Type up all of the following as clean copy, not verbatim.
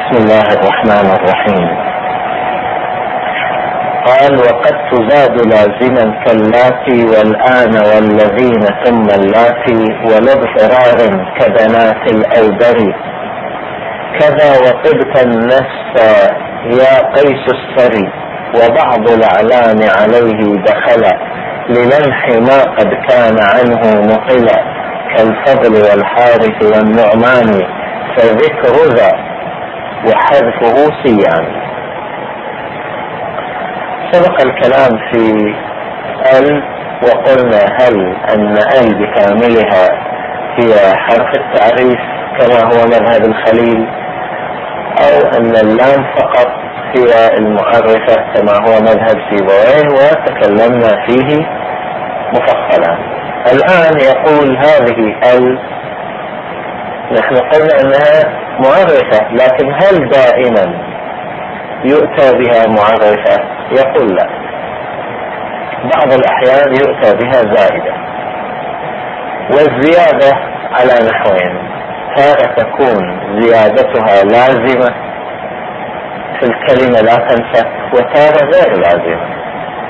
بسم الله الرحمن الرحيم. قال: وقد تزاد لازما كاللاتي والآن والذين ثم اللاتي ولاضطرار كبنات الأوبر كذا وطبت النفس يا قيس السري وبعض الأعلام عليه دخل للمح ما قد كان عنه مقلا كالفضل والحارث والنعمان فذكر ذا وحذفه سيان. سبق الكلام في ال وقلنا هل أن ال بكاملها هي حرف التعريف كما هو مذهب الخليل أو أن اللام فقط هي المعرفة كما هو مذهب سيبويه، وتكلمنا فيه مفصلا. الآن يقول هذه ال نحن قلنا أنها معرفة، لكن هل دائما يؤتى بها معرفة؟ يقول لا، بعض الأحيان يؤتى بها زائدة، والزيادة على نحوين: تارة تكون زيادتها لازمة في الكلمة لا تنفك، وتارة غير لازمة.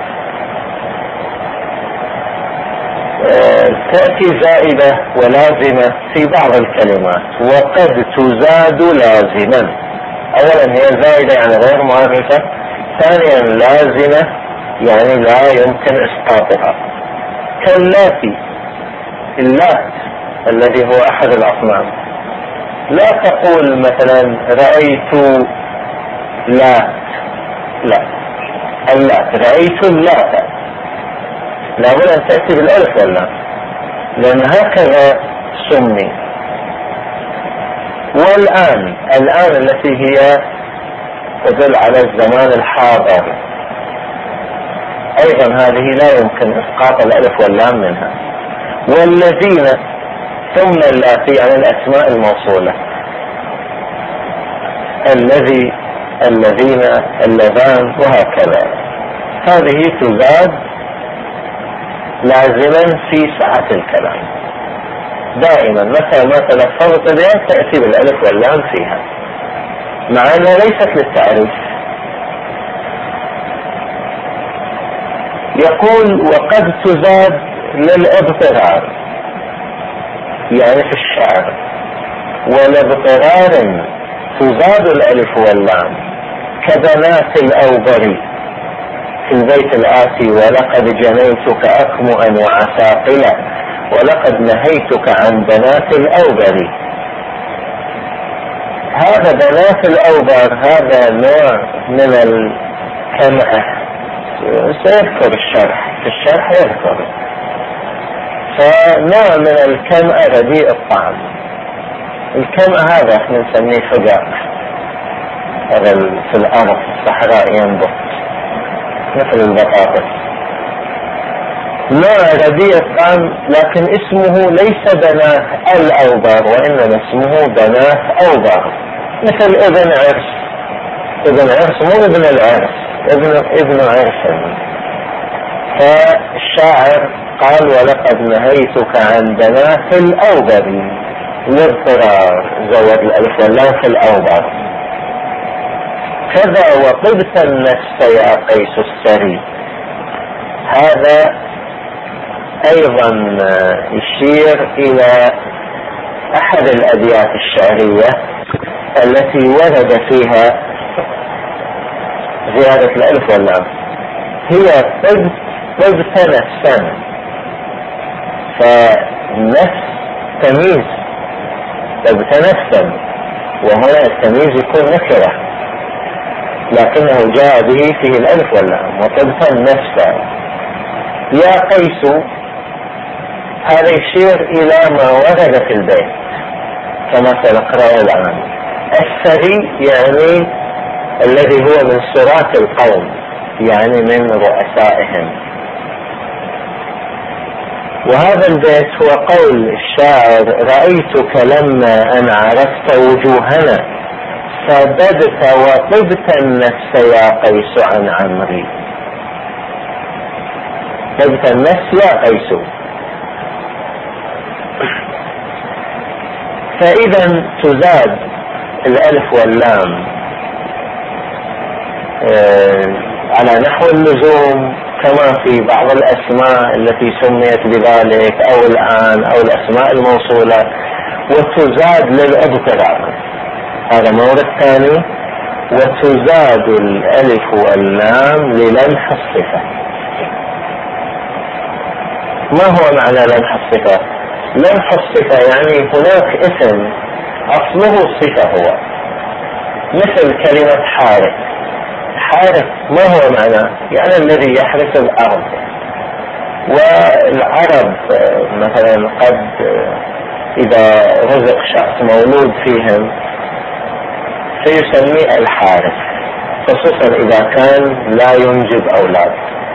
تأتي زائدة ولازمة في بعض الكلمات، وقد تزاد لازما. أولا هي زائدة يعني غير معرفة، ثانيا لازمة يعني لا يمكن إسقاطها، كاللاتي اللات الذي هو أحد الأصنام. لا تقول مثلا رأيت لا اللات، رأيت اللات، لابد أن تأتي بالألف واللام، لأن هكذا سمي. والآن التي هي تدل على الزمان الحاضر، أيضا هذه لا يمكن إسقاط الألف واللام منها. والذين ثم اللاتي عن الأسماء الموصولة: الذي، الذين، اللذان، وهكذا. هذه تزاد لازما في سعة الكلام دائما، متى ما تلفظت بها تأتي بالألف واللام فيها، مع أنها ليست للتعريف. يقول: وقد تزاد للاضطرار، يعني في الشعر، ولاضطرار تزاد الألف واللام كبنات الأوبر في البيت الآتي: ولقد جنيتك أكمؤا وعساقلا ولقد نهيتك عن بنات الأوبر. هذا بنات الأوبر هذا نوع من الكمأة، سيذكر الشرح، في الشرح يذكر. فنوع من الكمأة رديء الطعم. الكمأة هذا احنا نسميه فجاء، هذا في الأرض في الصحراء ينبت مثل البطاطس، نوع رديء الطعم، لكن اسمه ليس بنات الأوبر، وإنما اسمه بنات أوبر، مثل ابن عرس. ابن عرس مو ابن العرس، ابن عرس. فالشاعر قال: ولقد نهيتك عن بنات الأوبر، واضطرار زود الألف واللام في الأوبر. كذا وطبت النفس يا قيس السري. هذا أيضا يشير إلى أحد الأبيات الشعرية التي ورد فيها زيادة الألف واللام. هي طبت نفسا، فالنفس تمييز، طبت نفسا، وهنا التمييز يكون نكرة، لكنه جاء به فيه الألف واللام. وطبت النفس يا قيس، هذا يشير إلى ما ورد في البيت كما سنقرأ الآن. السري يعني الذي هو من سراة القوم، يعني من رؤسائهم. وهذا البيت هو قول الشاعر: رأيتك لما أن عرفت وجوهنا فبدت وطبت النفس يا قيس عن عمري. طبت النفس يا قيس. فإذا تزاد الألف واللام على نحو اللزوم كما في بعض الأسماء التي سميت بذلك أو الآن أو الأسماء الموصولة، وتزاد للاضطرار، هذا مورد ثاني. وتزاد الألف واللام للمح الصفة. ما هو معنى لمح الصفة؟ لمح الصفة يعني هناك اسم أصله صفة، هو مثل كلمة حارث. حارث ما هو معناه؟ يعني الذي يحرث الأرض. والعرب مثلا قد إذا رزق شخص مولود فيهم فيسميه الحارث، خصوصا إذا كان لا ينجب أولاد،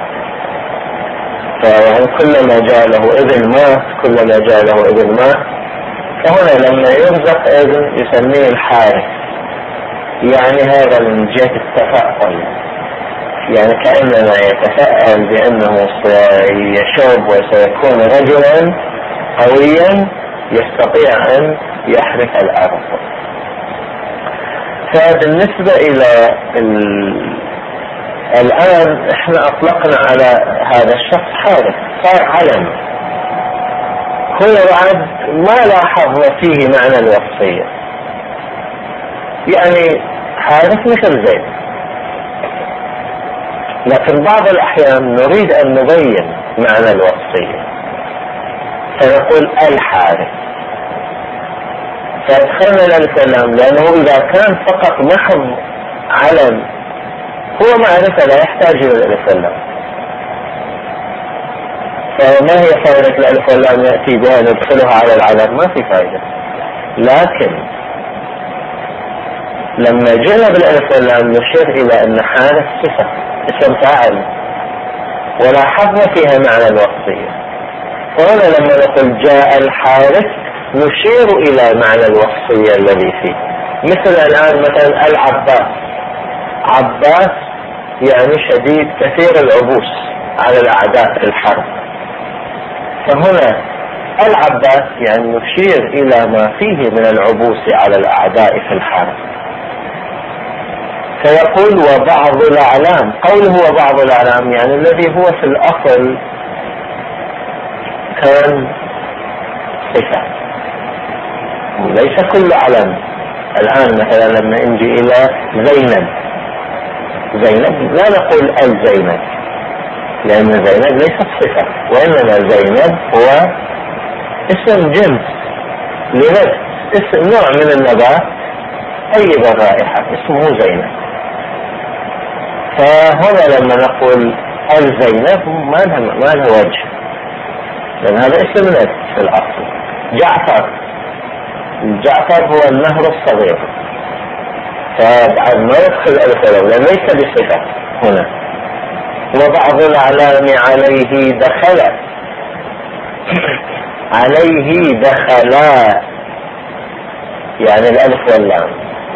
فيعني كلما جاء له ابن مات، فهنا لما يرزق ابن يسميه الحارث، يعني هذا من جهة التفاؤل، يعني كأنما يتفاءل بأنه سيشوب وسيكون رجلا قويا يستطيع أن يحرث الأرض. فبالنسبة إلى الآن احنا أطلقنا على هذا الشخص حارث، صار علم، هو بعد ما لاحظنا فيه معنى الوصية، يعني حارث مثل زيد. لكن بعض الأحيان نريد أن نبين معنى الوصية فنقول الحارث، فادخلنا الألف واللام، لأنه إذا كان فقط محض علم هو معرفة لا يحتاج إلى الألف واللام. فما هي فائدة الألف واللام يأتي بها ندخلها على العلم؟ ما في فائدة. لكن لما جئنا بالألف واللام نشير إلى أن حارث صفة اسم فاعل ولاحظنا فيها معنى الوصية. وهنا لما نقول جاء الحارث نشير إلى معنى الوصية الذي فيه. مثل الآن مثلا العباس، عباس يعني شديد كثير العبوس على الأعداء في الحرب، فهنا العباس يعني نشير إلى ما فيه من العبوس على الأعداء في الحرب. فيقول وبعض الأعلام، قوله وبعض الأعلام يعني الذي هو في الأصل كان صفة، ليس كل علم. الآن مثلا لما نجي إلى زينب لا نقول الزينب، لأن زينب ليست صفة، وإنما زينب هو اسم جنس لنبت، اسم نوع من النبات طيب الرائحة اسمه زينب. فهنا لما نقول الزينب ما له وجه، لأن هذا اسم نبت في الأصل. جعفر هو النهر الصغير، فبعد ما يدخل الألف واللام لأن ليس بصفة هنا. وبعض الأعلام عليه دخلا يعني الألف واللام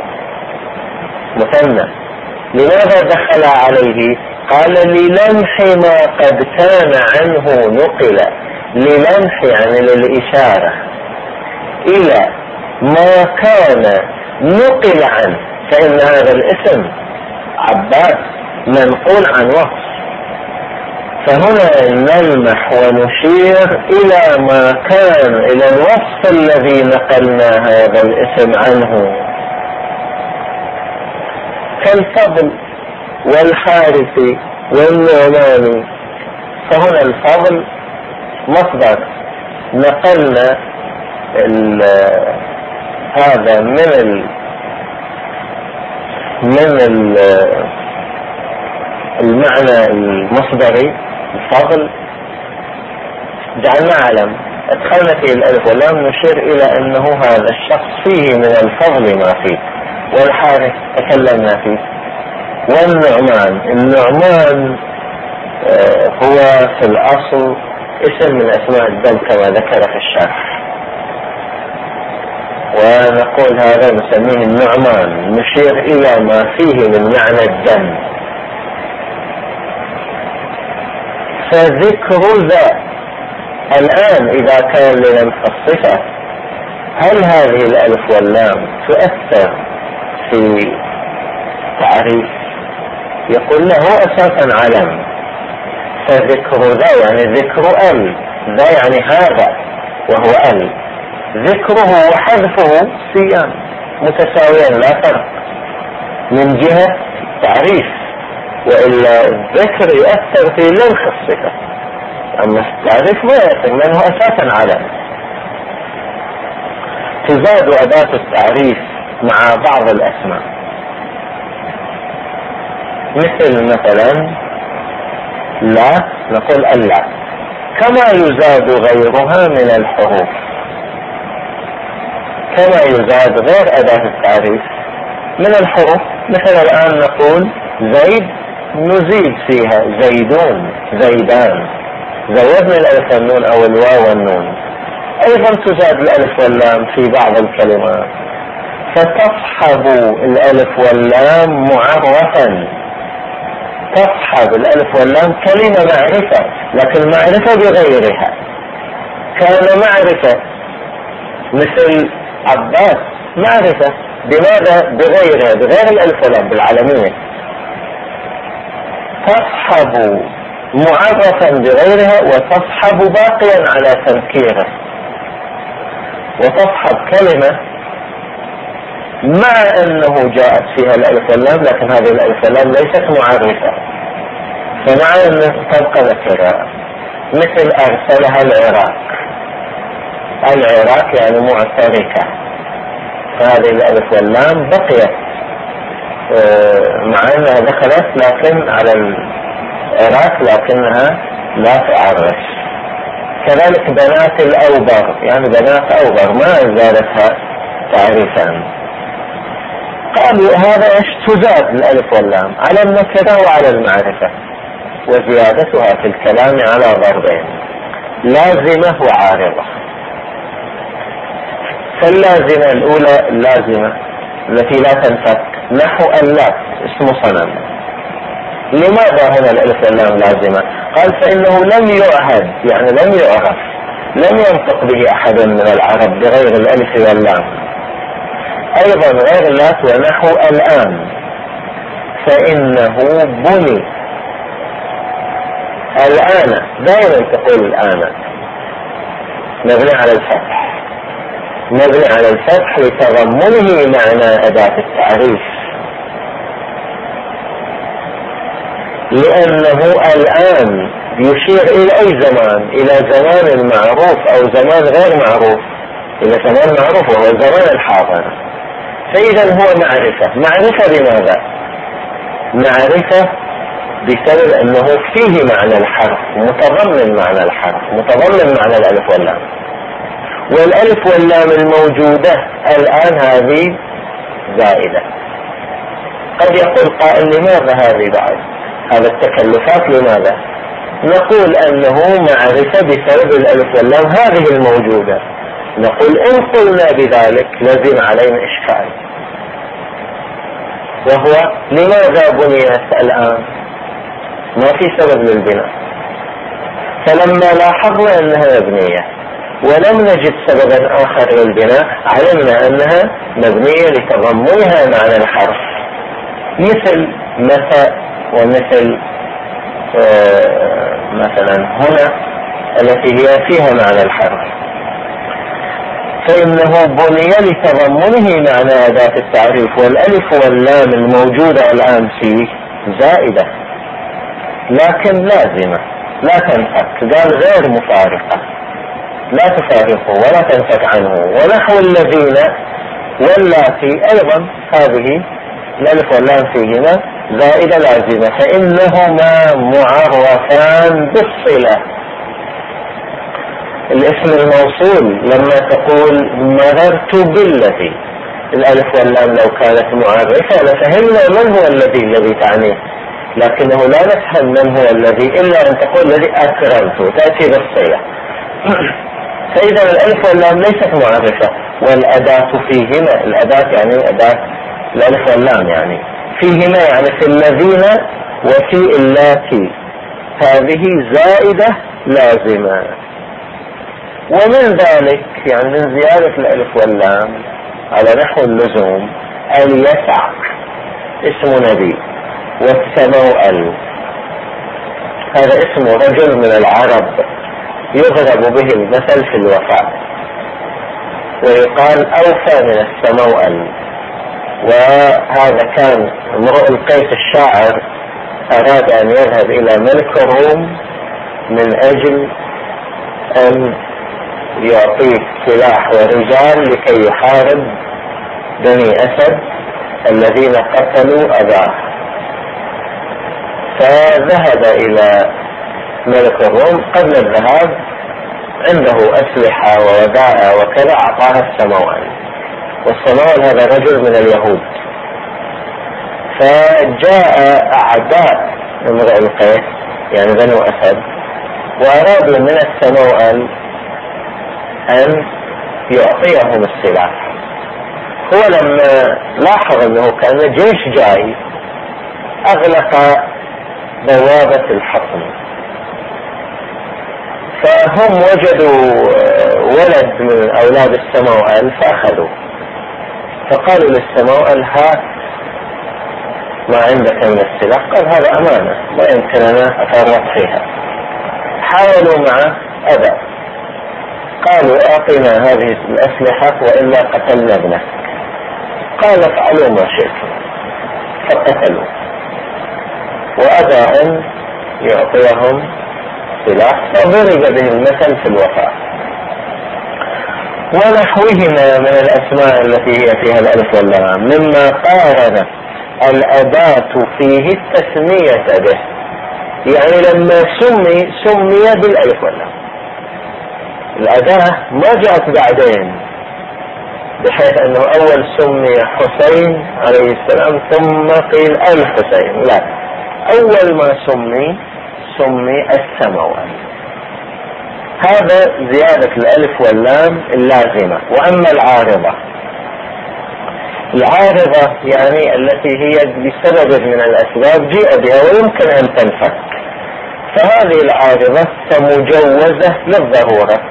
مثنى. لماذا دخل عليه؟ قال للمح ما قد كان عنه نقل. للمح يعني للإشارة إلى ما كان نقل عنه، فإن هذا الاسم عباس منقول عن وصف، فهنا نلمح ونشير إلى ما كان، إلى الوصف الذي نقلنا هذا الاسم عنه، كالفضل والحارث والنعمان. فهنا الفضل مصدر نقلنا هذا من المعنى المصدري الفضل، جعلنا علم ادخلنا فيه الألف واللام نشير إلى أنه هذا الشخص فيه من الفضل ما فيه. والحارث تكلمنا فيه. والنعمان هو في الأصل اسم من أسماء الدم كما ذكر في الشرح، ونقول هذا نسميه النعمان، نشير إلى ما فيه من معنى الدم. فذكر ذا الآن إذا كان لنمح الصفة، هل هذه الألف واللام تؤثر في تعريف يقول له أساسا علم، فذكر ذا يعني ذكر ال، ذا يعني هذا وهو ال، ذكره وحذفه سيان متساويان لا فرق من جهة تعريف، وإلا الذكر يؤثر في لمح الصفة، أما التعريف ما يؤثر لأنه أساسا علم. تزاد أداة التعريف مع بعض الأسماء، مثلا لا نقول ألا، كما يزاد غيرها من الحروف، كما يزاد غير أداة التعريف من الحروف. مثل الآن نقول زيد نزيد فيها زيدون زيدان، زودنا الألف والنون أو الواو والنون. أيضا تزاد الألف واللام في بعض الكلمات، فتصحب الألف واللام معرفا، تصحب الألف واللام كلمة معرفة، لكن معرفة بغيرها. كان معرفة مثل عباس معرفة، بماذا؟ بغيرها، بغير الألف واللام، بالعالمية. تصحب معرفا بغيرها وتصحب باقيا على تنكيره، وتصحب كلمة مع أنه جاءت فيها الألف واللام، لكن هذه الألف واللام ليست معرفة، فمع أنه تبقى ذكرها. مثل أرسلها العراق، العراق يعني معتركة، فهذه الألف واللام بقيت مع أنها دخلت لكن على العراق لكنها لا تعرف. كذلك بنات الأوبر، يعني بنات أوبر ما زادتها تعريفا. قالوا هذا ايش؟ تزاد الألف واللام على النكرة وعلى المعرفة، وزيادتها في الكلام على ضربين، لازمة وعارضة. فاللازمة الأولى اللازمة التي لا تنفك، نحو اللات اسم صنم. لماذا هنا الألف واللام لازمة؟ قال فإنه لم يعهد، يعني لم يعرف، لم ينطق به أحد من العرب بغير الألف واللام. أيضا غير اللات ونحو الآن، فإنه بني. الآن دائما تقول الآن مبني على الفتح، مبني على الفتح لتضمنه معنى أداة التعريف، لأنه الآن يشير إلى أي زمان؟ إلى زمان معروف أو زمان غير معروف. إلى زمان معروف وهو الزمان الحاضر، فإذا هو معرفة. معرفة بماذا؟ معرفة بسبب أنه فيه معنى الحرف، متضمن معنى الحرف، متضمن معنى الألف واللام. والألف واللام الموجودة الآن هذه زائدة. قد يقول قائل لماذا هذه بعد؟ هذا التكلفات لماذا؟ نقول أنه معرفة بسبب الألف واللام هذه الموجودة. نقول إن قلنا بذلك لازم علينا إشكال، وهو لماذا بنيت الآن؟ ما في سبب للبناء. فلما لاحظنا أنها مبنية ولم نجد سببا آخر للبناء، علمنا أنها مبنية لتضمنها معنى الحرف، مثل متى ومثل مثلا هنا التي هي فيها معنى الحرف. فإنه بني لتضمنه معنى أداة التعريف، والألف واللام الموجودة الآن فيه زائدة لكن لازمة لا تنفك. قال غير مفارقة، لا تفارقه ولا تنفك عنه. ونحو الذين واللاتي أيضا هذه الألف واللام فيهما زائدة لازمة، فإنهما معرفان بالصلة. الاسم الموصول لما تقول مررت بالذي، الألف واللام لو كانت معرفة لفهمنا من هو الذي تعنيه، لكنه لا نفهم من هو الذي إلا أن تقول الذي أكرمت، تأتي بالصلة. فإذا الألف واللام ليست معرفة، والأداة فيهما، الأداة يعني أداة الألف واللام يعني فيهما، يعني في الذين وفي اللاتي، هذه زائدة لازمة. ومن ذلك يعني من زيادة الألف واللام على نحو اللزوم اليسع اسم نبي، والسموأل هذا اسم رجل من العرب يضرب به المثل في الوفاء، ويقال أوفى من السموأل. وهذا كان امرؤ القيس الشاعر أراد أن يذهب إلى ملك الروم من أجل أن يعطيه سلاح ورجال لكي يحارب بني أسد الذين قتلوا أباه. فذهب إلى ملك الروم، قبل الذهاب عنده أسلحة وودائع وكذا، أعطاها السموأل، والسموأل هذا رجل من اليهود. فجاء أعداء امرؤ القيس يعني بنو أسد وأرادوا من السموأل أن يعطيهم السلاح. هو لما لاحظ أنه كان جيش جاي أغلق بوابة الحصن، فهم وجدوا ولد من أولاد السموأل فأخذوا، فقالوا للسموأل هات ما عندك من السلاح. قال هذا أمانة لا يمكننا أفرط فيها. حاولوا معه أبى، قالوا أعطنا هذه الأسلحة وإلا قتلنا ابنك. قال افعلوا ما شئتم، فقتلوا، وأبى أن يعطيهم سلاح، فضرب به المثل في الوفاء. ونحوهما من الأسماء التي هي فيها الألف واللام مما قارنت الأداة فيه التسمية به، يعني لما سمي بالألف واللام. الأداة ما جاءت بعدين بحيث أنه أول سمي حسين عليه السلام ثم قيل الحسين، لا، أول ما سمي السموأل. هذا زيادة الألف واللام اللازمة. وأما العارضة يعني التي هي بسبب من الأسباب جيء بها ويمكن أن تنفك، فهذه العارضة مجوزة للضرورة،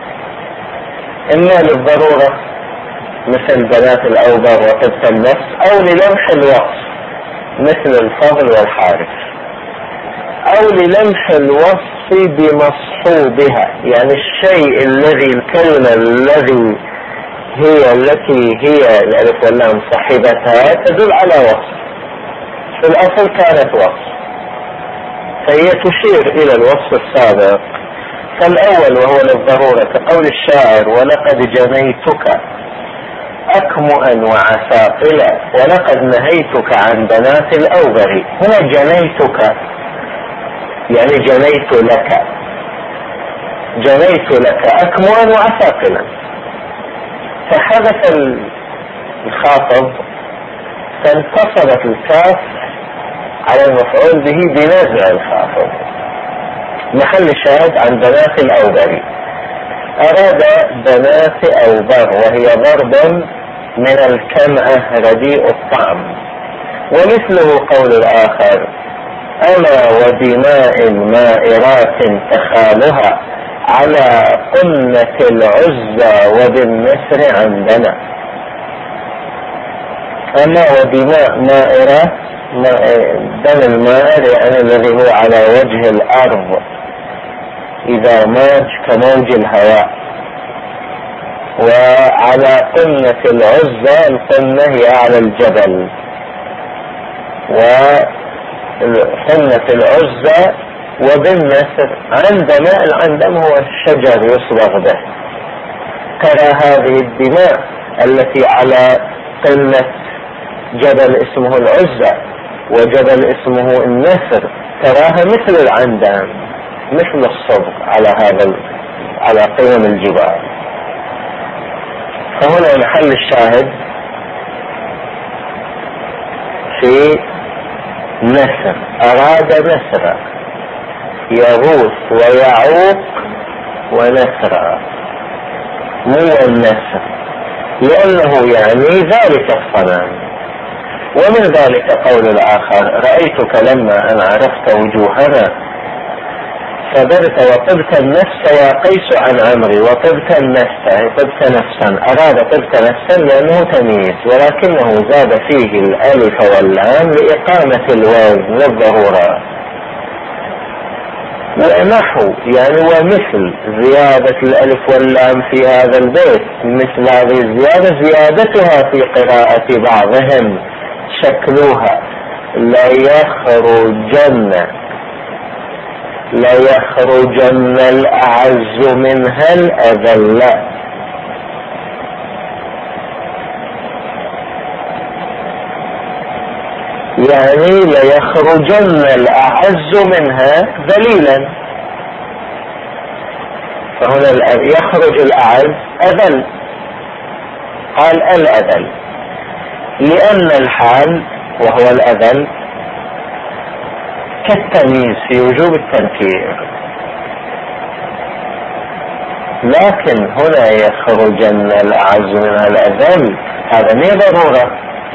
إما للضرورة مثل بنات الأوبر وطبق النفس، أو للمح الوصف مثل الفضل والحارث، أو للمح الوصف بمصحوبها، يعني الشيء الذي الكلمة التي هي الألف واللام صاحبتها تدل على وصف، في الأصل كانت وصف، فهي تشير إلى الوصف السابق. فالأول وهو للضرورة كقول الشاعر ولقد جنيتك أكمؤا وعساقلا ولقد نهيتك عن بنات الأوبر. هنا جنيتك يعني جنيت لك أكمؤا وعساقلا، فحدث الخاطب فانتصبت الكاف على المفعول به بنزع الخاطب، محل شاهد عن بنات الأوبر. أراد بنات أوبر وهي ضرب من الكمأة رديء الطعم. ومثله قول الآخر ألا ودماء مائرات تخالها على قمة العزى وبالنسر عندنا. ألا ودماء مائرة، دم المائر يعني الذي هو على وجه الأرض إذا موج كموج الهواء. وعلى قمة العزى، القمة هي على الجبل، وقمة العزى وبالنسر عندما العندم هو الشجر يصبغ به. ترى هذه الدماء التي على قمة جبل اسمه العزى وجبل اسمه النسر، تراها مثل العندم، مثل الصبغ على قمم الجبال. فهنا محل الشاهد في نسر، أراد نسرا، يغوث ويعوق ونسرا، مو النسر، لأنه يعني ذلك الصنم. ومن ذلك قول الآخر رأيتك لما أن عرفت وجوهنا صبرت وطبت النفس يا قيس عن عمري. وطبت النفس طبت نفسا، أراد طبت نفسا لأنه تمييز، ولكنه زاد فيه الألف واللام لإقامة الوزن للضرورة. ونحو يعني ومثل زيادة الألف واللام في هذا البيت، مثل هذه الزيادة زيادتها في قراءة بعضهم شكلها لا يخرجن الأعز منها الأذل. يعني ليخرجن الأعز منها ذليلا، فهنا يخرج الأعز أذل، قال الأذل لأن الحال وهو الأذل كالتمييز في وجوب التنكير. لكن هنا يخرجن الأعز منها الأذل هذا مو ضرورة،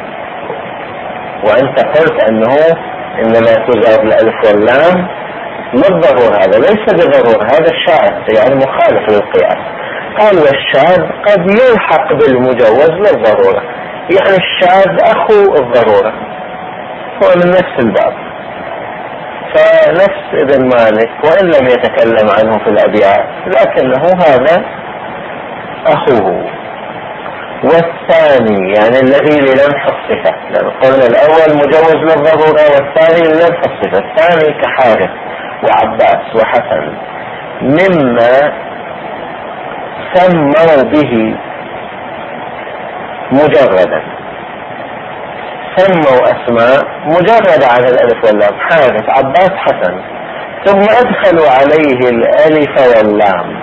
وأنت قلت أنه إنما تزاد الألف واللام للضرورة، هذا ليس بضرورة، هذا الشاذ يعني مخالف للقياس. قال والشاذ قد يلحق بالمجوز للضرورة، يعني الشاذ أخو الضرورة، هو من نفس الباب. فنفس ابن مالك وإن لم يتكلم عنه في الأبيات لكنه هذا أخوه. والثاني يعني الذي للمح الصفة، لأن قلنا الأول مجوز للضرورة والثاني للمح الصفة. الثاني كحارث وعباس وحسن مما سموا به مجردا، سموا أسماء مجردة على الألف واللام، حارث عباس حسن، ثم أدخلوا عليه الألف واللام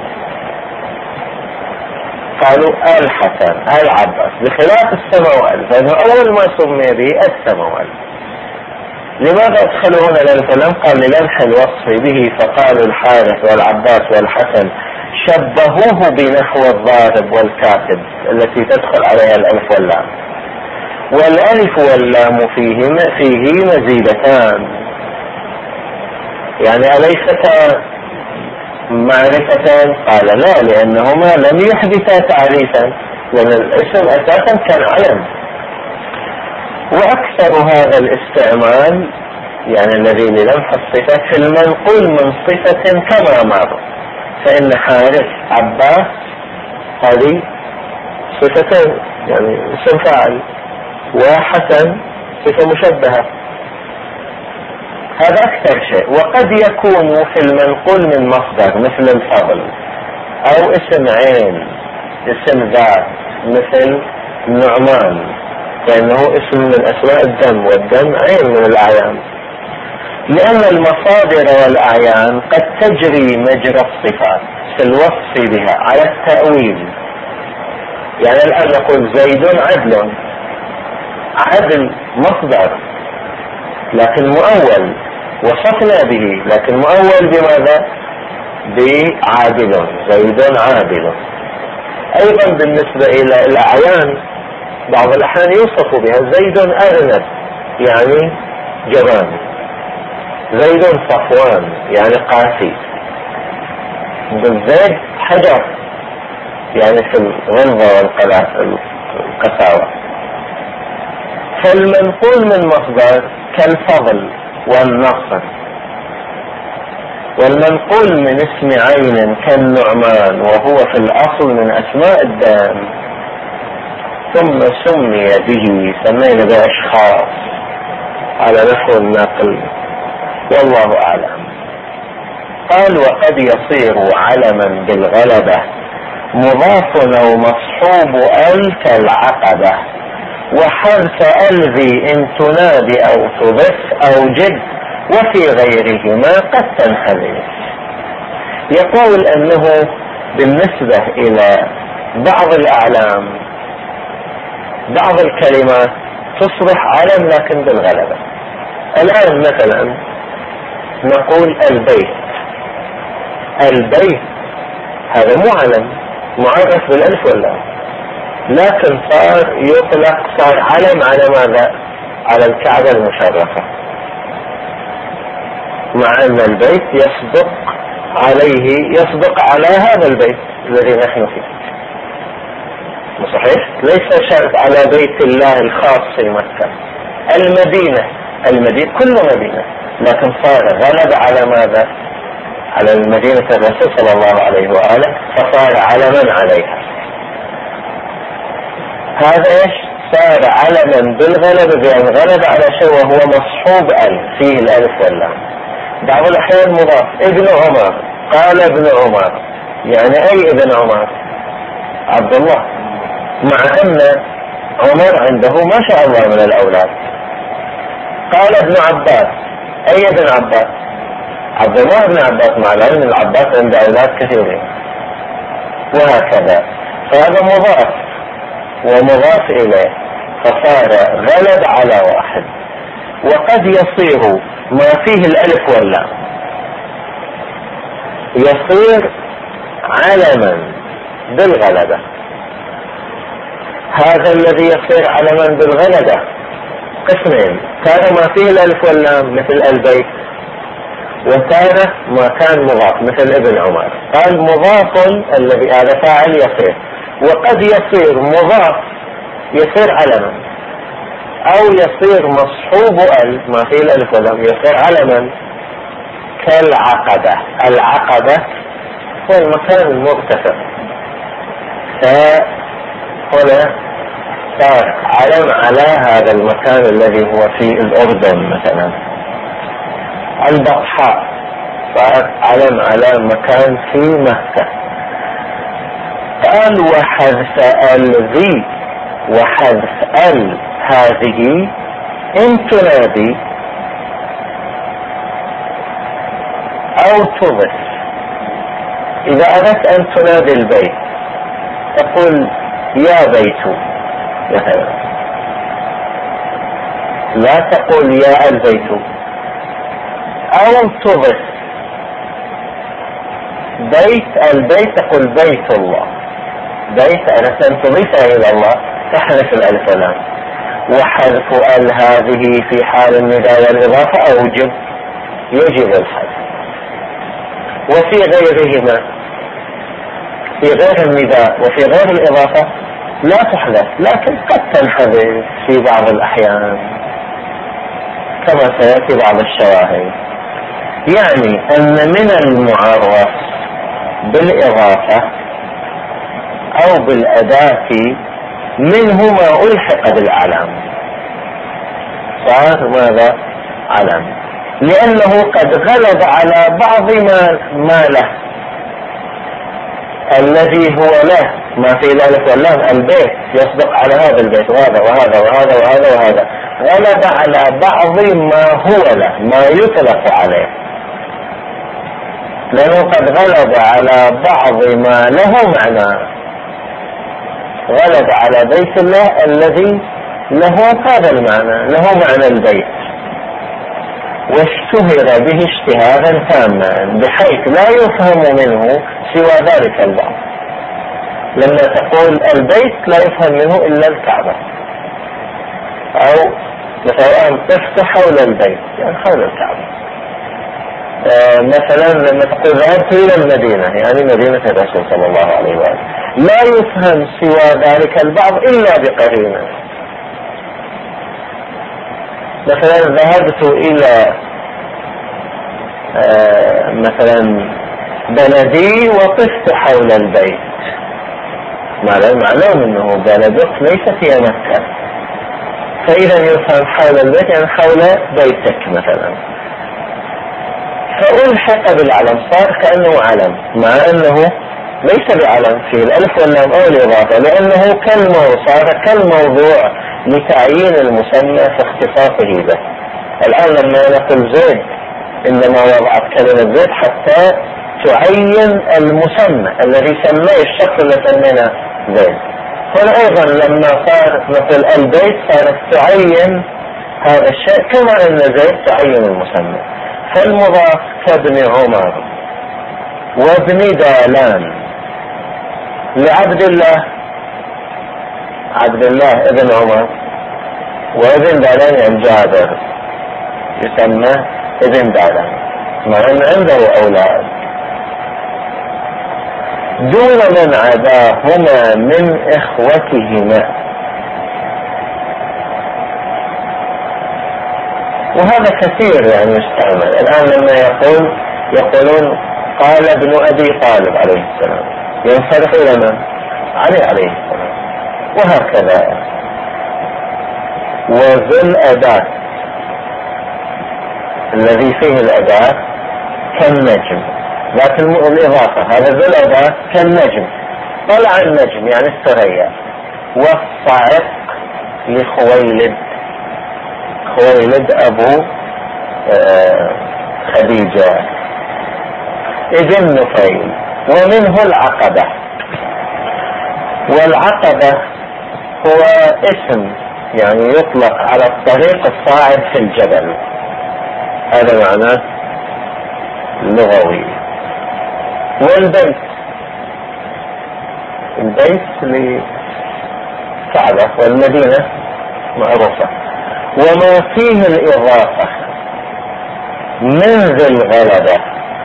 قالوا الحسن العباس، بخلاف السموال فإنه أول ما سمي به السموال. لماذا أدخلوا هنا الألف واللام؟ قال للمح الوصف به، فقالوا الحارث والعباس والحسن شبهوه بنحو الضارب والكاتب التي تدخل عليها الألف واللام. والألف واللام فيه مزيدتان، يعني أليستا معرفتان؟ قال لا، لأنهما لم يحدثا تعريفا، لأن الاسم أساسا كان علم. وأكثر هذا الاستعمال يعني الذي للمح الصفة في المنقول من صفة كما مر، فإن حارث عباس هذه صفتين يعني اسم فاعل، وحسن صفة مشبهة، هذا أكثر شيء. وقد يكون في المنقول من مصدر مثل الفضل، أو اسم عين، اسم ذات مثل النعمان، لأنه اسم من أسماء الدم، والدم عين من الأعيان. لأن المصادر والأعيان قد تجري مجرى الصفات في الوصف بها على التأويل. يعني الآن نقول زيد عدل، عدل مصدر لكن مؤول، وصفنا به لكن مؤول بماذا؟ بعادل، زيد عادل. أيضا بالنسبة إلى الأعيان بعض الأحيان يوصف بها زيد أرنب يعني جبان، زيد صفوان يعني قاسي، بالزيد حجر يعني في الغلظة والقساوة. فالمنقول من مصدر كالفضل والنصر، والمنقول من اسم عين كالنعمان وهو في الأصل من أسماء الدم، ثم سمي به، سمينا بأشخاص على نحو النقل، والله أعلم. قال وقد يصير علما بالغلبة مضاف أو مصحوب كالعقبة، وحرف الذي إن تنادي أو تضف أو جد، وفي غيرهما قد تنحذف. يقول أنه بالنسبة إلى بعض الأعلام بعض الكلمات تصبح علم لكن بالغلبة. الآن مثلا نقول البيت، البيت هذا مو علم، معرف بالألف واللام، لكن صار يطلق، صار علم على ماذا؟ على الكعبة المشرفة، مع أن البيت يصدق عليه يصدق على هذا البيت الذي نحن فيه. صحيح؟ ليس شرط على بيت الله الخاص في مكة. المدينة كل مدينة، لكن صار غلب على ماذا؟ على المدينة الرسول صلى الله عليه وآله، فصار علما عليها. هذا ايش؟ صار علما بالغلب، بأن غلب على شيء وهو مصحوب فيه الألف واللام. بعض الأحيان مضاف. ابن عمر، قال ابن عمر، يعني أي ابن عمر؟ عبد الله، مع أن عمر عنده ما شاء الله من الأولاد. قال ابن عباس، أي ابن عباس؟ عبد الله بن عباس، مع العلم العباس عنده أولاد كثيرين، وهكذا. فهذا مضاف ومضاف إليه، فصار غلب على واحد. وقد يصير ما فيه الألف واللام يصير علما بالغلبة. هذا الذي يصير علما بالغلبة قسمين: كان ما فيه الألف واللام مثل البيت، وكان ما كان مضاف مثل ابن عمر. قال مضاف الذي هذا فاعل يصير، وقد يصير مضاف يصير علما، او يصير مصحوب ما فيه الألف واللام يصير علما، كالعقبة. العقبة هو المكان المرتفع، فهنا صار علم على هذا المكان الذي هو في الأردن مثلا. البطحاء صار علم على مكان في مكة. قال وحذف الذي وحذف هذه إن تنادي أو تضف. إذا أردت أن تنادي البيت تقول يا بيت مثلا، لا تقول يا البيت. أو تضف البيت تقول بيت الله. بيت أردت أن تضيفها إلى الله تحذف الألف واللام. وحذف هذه في حال النداء والإضافة يجب الحذف. وفي غيرهما، في غير النداء وفي غير الإضافة لا تحذف، لكن قد تنحذف في بعض الأحيان كما سيأتي بعض الشواهد. يعني أن من المعرف بالإضافة أو بالأداة منه ما ألحق بالعلم، صار ماذا؟ علم، لأنه قد غلب على بعض ما له، الذي هو له ما في الألف واللام. البيت يصدق على هذا البيت وهذا وهذا وهذا وهذا وهذا، غلب على بعض ما هو له، ما يطلق عليه، لأنه قد غلب على بعض ما له معنى. غلب على بيت الله الذي له هذا المعنى، له معنى البيت، واشتهر به اشتهارا تاما بحيث لا يفهم منه سوى ذلك البعض. لما تقول البيت لا يفهم منه إلا الكعبة، أو مثلا تفتح حول البيت يعني حول الكعبة. مثلا لما تقول ذهبت إلى المدينة يعني مدينة الرسول صلى الله عليه وآله، لا يفهم سوى ذلك البعض إلا بقرينة. مثلا ذهبت إلى مثلا بلدي وطفت حول البيت، معلوم انه بلدك ليس في مكة، فإذا يفهم حول البيت يعني حول بيتك مثلا، فألحق بالعلم، صار كأنه علم مع أنه ليس بعلم في الألف واللام أو الإضافة، لأنه صار كالموضوع لتعيين المسمى في اختصاصه به. الآن لما نقول زيد إنما وضعت كلمة زيد حتى تعين المسمى الذي سماه الشخص اللي سمينا زيد. هنا أيضا لما صار مثل البيت صارت تعين هذا الشيء كما أن زيد تعين المسمى. فالمضاف كابن عمر وابن دالان لعبد الله، عبد الله ابن عمر، وابن دالان يعني جابر يسمى ابن دالان، مع أن عنده أولاد دون من عداهما من إخوتهما. وهذا كثير يعني يستعمل الآن لما يقولون قال ابن أبي طالب عليه السلام، ينصرف إلى من؟ علي عليه السلام. وهكذا. وذو الأداة الذي فيه الأداة كالنجم، لكن الإضافة هذا ذو الأداة كالنجم، طلع النجم يعني الثريا. والصعق لخويلد، خويلد أبو خديجة ابن نفيل. ومنه العقبة، والعقبة هو اسم يعني يطلق على الطريق الصاعد في الجبل، هذا معناه لغوي. والبيت، البيت لكعبة والمدينة معروفة. وما فيه الإضافة من ذي الغلبة،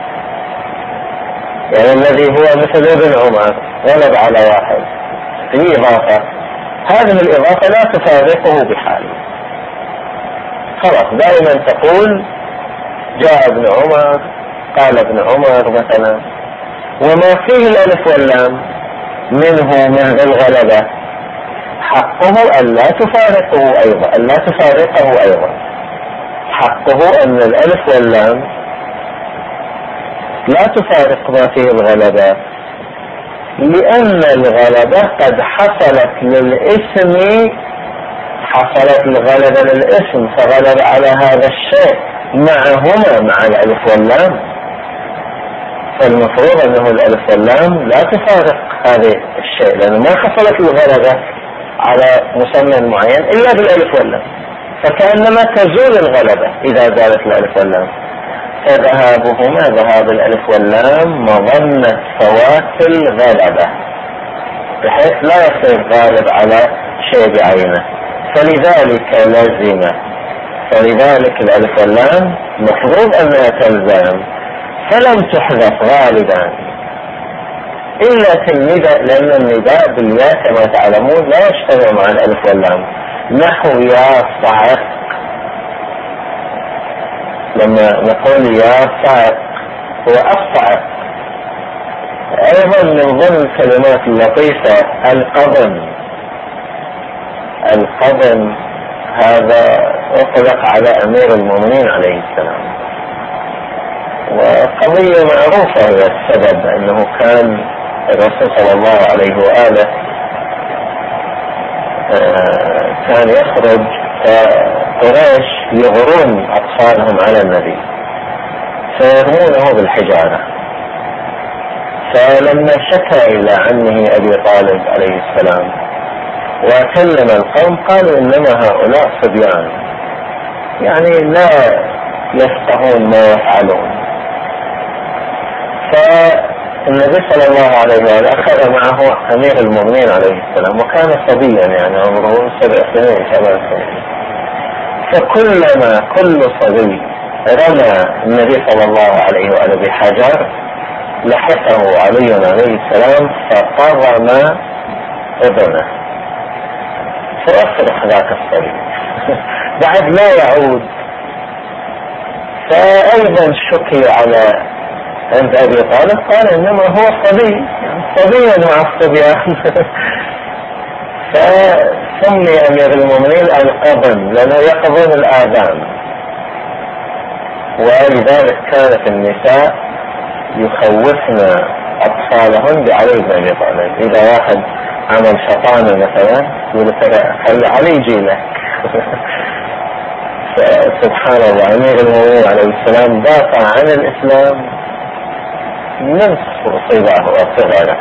يعني الذي هو مثل ابن عمر غلب على واحد في إضافة، هذه الإضافة لا تفارقه بحال. خلاص دائما تقول جاء ابن عمر، قال ابن عمر مثلا. وما فيه الألف واللام منه من ذي الغلبة حقه أن لا تفارقه أيضا، حقه أن الألف واللام لا تفارق ما فيه الغلبة، لأن الغلبة قد حصلت الغلبة للاسم فغلب على هذا الشيء معهما مع الألف واللام. فالمفروض أنه الألف واللام لا تفارق هذا الشيء، لأنه ما حصلت الغلبة على مسمى معين إلا بالألف واللام، فكأنما تزول الغلبة إذا زالت الألف واللام. فذهابهما ذهاب الألف واللام مظنة فوات الغلبة، بحيث لا يصير غالب على شيء بعينه، فلذلك الألف واللام مفروض أنها تلزم، فلم تحذف غالبا إلا في النداء، لأن النداء بالياء كما تعلمون لا يجتمع مع الألف واللام، نحو يا صعق. لما نقول يا صعق هو الصعق. أيضا من ضمن الكلمات اللطيفة القضم، هذا أطلق على أمير المؤمنين عليه السلام، وقضية معروفة هي السبب أنه كان الرسول صلى الله عليه وآله كان يخرج قريش يغرون أطفالهم على النبي فيرمونه بالحجارة. فلما شكى إلى عمه أبي طالب عليه السلام وكلم القوم قالوا إنما هؤلاء صبيان يعني لا يفقهون ما يفعلون. فالنبي صلى الله عليه وآله أخذ معه أمير المؤمنين عليه السلام، وكان صبيا يعني عمره 7 سنين 8 سنين. فكلما كل صبي رمى النبي صلى الله عليه وآله بحجر لحقه علي عليه السلام فقرم ابنه فأصرخ ذاك الصبي بعد لا يعود. فأيضا شكي على عند أبي طالب قال إنما هو صبيا مع الصبيان فسمي أمير المؤمنين القضم لأنه يقضون الآذان، ولذلك كانت النساء يخوفن أطفالهن بعلي بن أبي طالب. إذا واحد عمل شطانة مثلا يقول خلي علي يجي لك فسبحان الله أمير المؤمنين عليه السلام دافع عن الإسلام من صغره.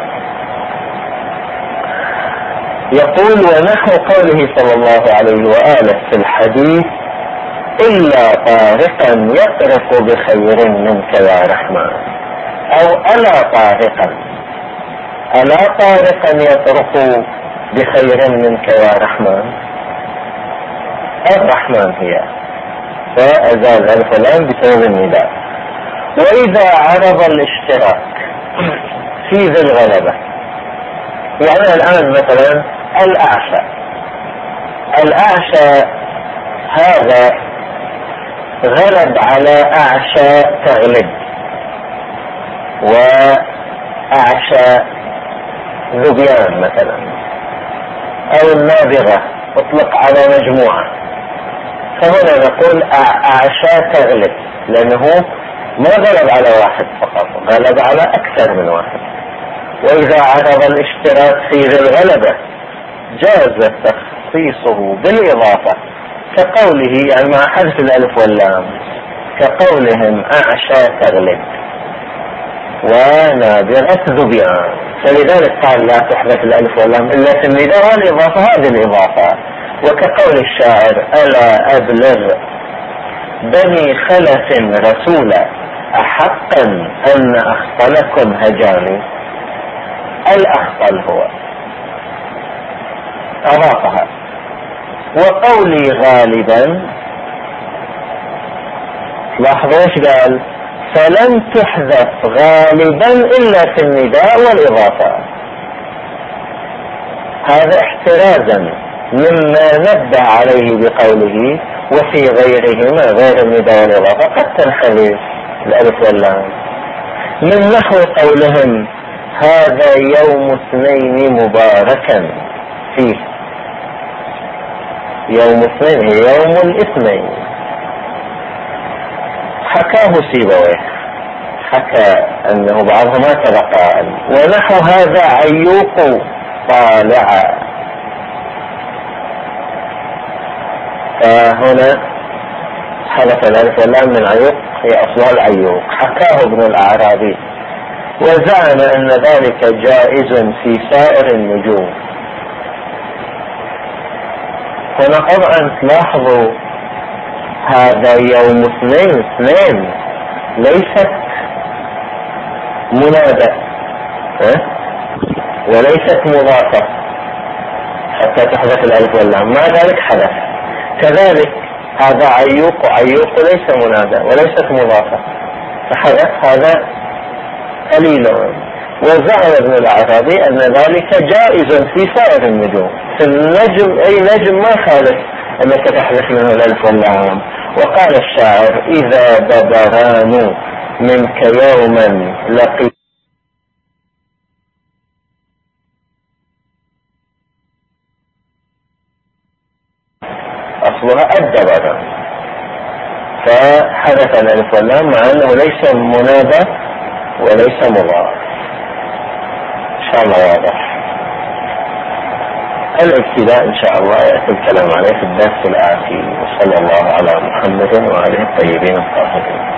يقول ونحو قوله صلى الله عليه وآله في الحديث إلا طارقا يطرق بخير منك يا رحمن، أو ألا طارقا يطرق بخير منك يا رحمن. الرحمن هي فأزال الفلان بسبب النداء. وإذا عرض الاشتراك في ذي الغلبة. يعني الآن مثلا الأعشى هذا غلب على أعشى تغلب، وأعشى ذبيان مثلا، أو النابغة اطلق على مجموعة. فهنا نقول أعشى تغلب، لأنه ما غلب على واحد فقط، غلب على أكثر من واحد. وإذا عرض الاشتراك في ذي الغلبة جاز تخصيصه بالإضافة، كقوله يعني مع حذف الألف واللام، كقولهم أعشى تغلب ونابغة ذبيان. فلذلك قال لا تحذف الألف واللام إلا في النداء والإضافة، هذه الإضافة. وكقول الشاعر ألا أبلغ بني خلف رسولا أحقا أن أخطلكم هجاني. الأخطل هو أضافها. وقولي غالبا، لاحظوا ايش قال؟ فلم تحذف غالبا إلا في النداء والإضافة. هذا احترازا مما نبه عليه بقوله وفي غيرهما غير النداء والإضافة قد تنحذف الألف واللام، من نحو قولهم هذا يوم اثنين مباركا فيه. يوم اثنين هي يوم الاثنين. حكاه سيبويه، حكى أنه بعضهما سبق. ونحو هذا عيوق طالع. فهنا حدث الألف واللام من عيوق، هي أصلها العيوق. حكاه ابن الأعرابي وزعم أن ذلك جائز في سائر النجوم. هنا طبعا تلاحظوا هذا يوم اثنين ليست منادى وليست مضافة حتى تحدث الألف واللام، ما ذلك حدث. كذلك هذا عيوق ليس منادى وليست مضافة فحدث، هذا قليل. وزعم ابن الأعرابي أن ذلك جائز في سائر النجوم. في النجم أي نجم ما خالف أنك تحدث منه الألف واللام. وقال الشاعر إذا بدران منك يوما لقي أصلها الدبران، فحدث الألف واللام مع أنه ليس منادى وليس مضاف. إن شاء الله واضح. الابتداء إن شاء الله يأتي الكلام عليه في الدرس الآتي. وصلى الله على محمد وعلى الطيبين الطاهرين.